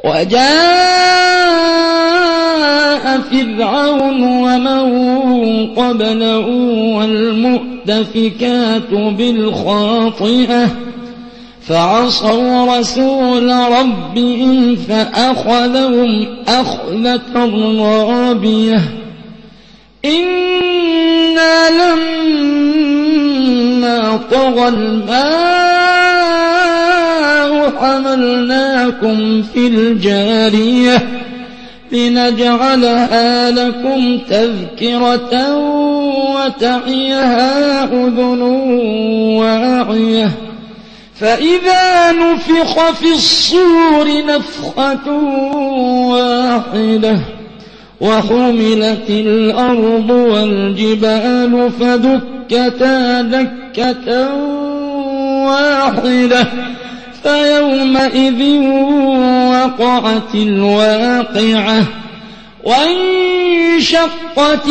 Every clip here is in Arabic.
وجاء فرعون ومن قبله والمؤتفكات بالخاطئة فعصوا رسول ربهم فأخذهم أخذة رابية إنا لما طغى الماء حملناكم في الجارية لنجعلها لكم تذكرة وتعيها أذن واعية فإذا نفخ في الصور نفخة واحدة وحملت الأرض والجبال فدكتا دكة واحدة فيومئذ وقعت الواقعة وانشقت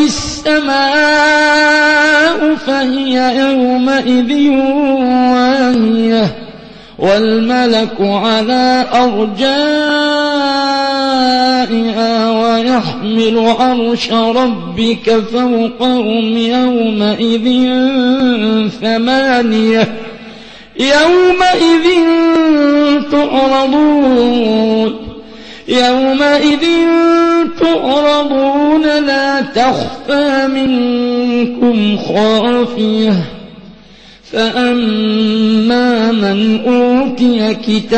السماء فهي يومئذ واهية والملك على أرجائها ويحمل عرش ربك فوقهم يومئذ ثمانية يومئذ تعرضون لا تخفى منكم خافية فأما من أوتي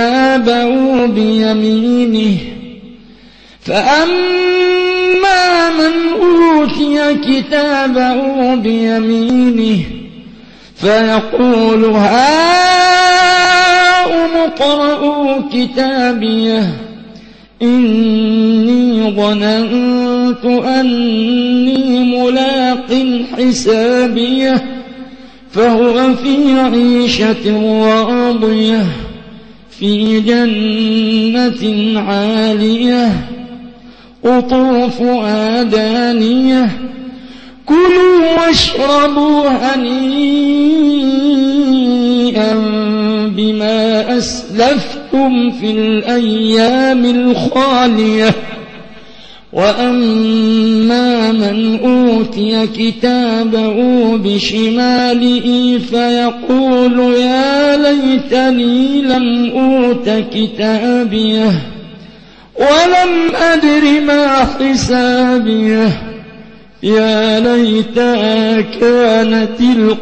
كتابه بيمينه فيقول هاؤم اقرءوا كتابيه إني ظننت أني ملاق حسابيه فهو في عيشة راضية في جنة عالية قطوفها دانية كلوا واشربوا هنيئا بما أسلفتم في الأيام الخالية وأما من أوتي كتابه بشماله فيقول يا ليتني لم أوت كتابيه ولم أدر ما حسابيه يا ليتها كانت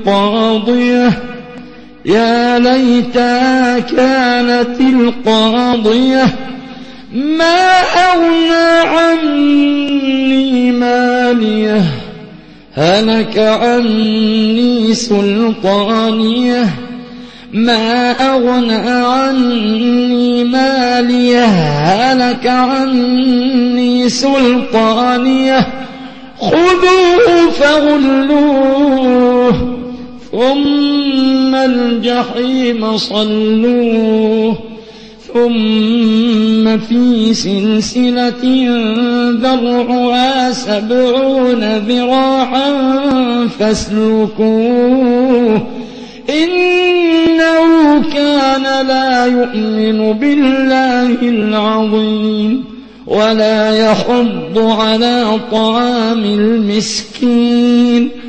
القاضية ما أغنى عني ماليه هلك عني سلطانيه ما أغنى عني ماليه هلك عني سلطانيه خذوه فغلوه ثم الجحيم صلوه ثم في سلسلة ذرعها 70 ذراعا فاسلكوه إنه كان لا يؤمن بالله العظيم ولا يحض على طعام المسكين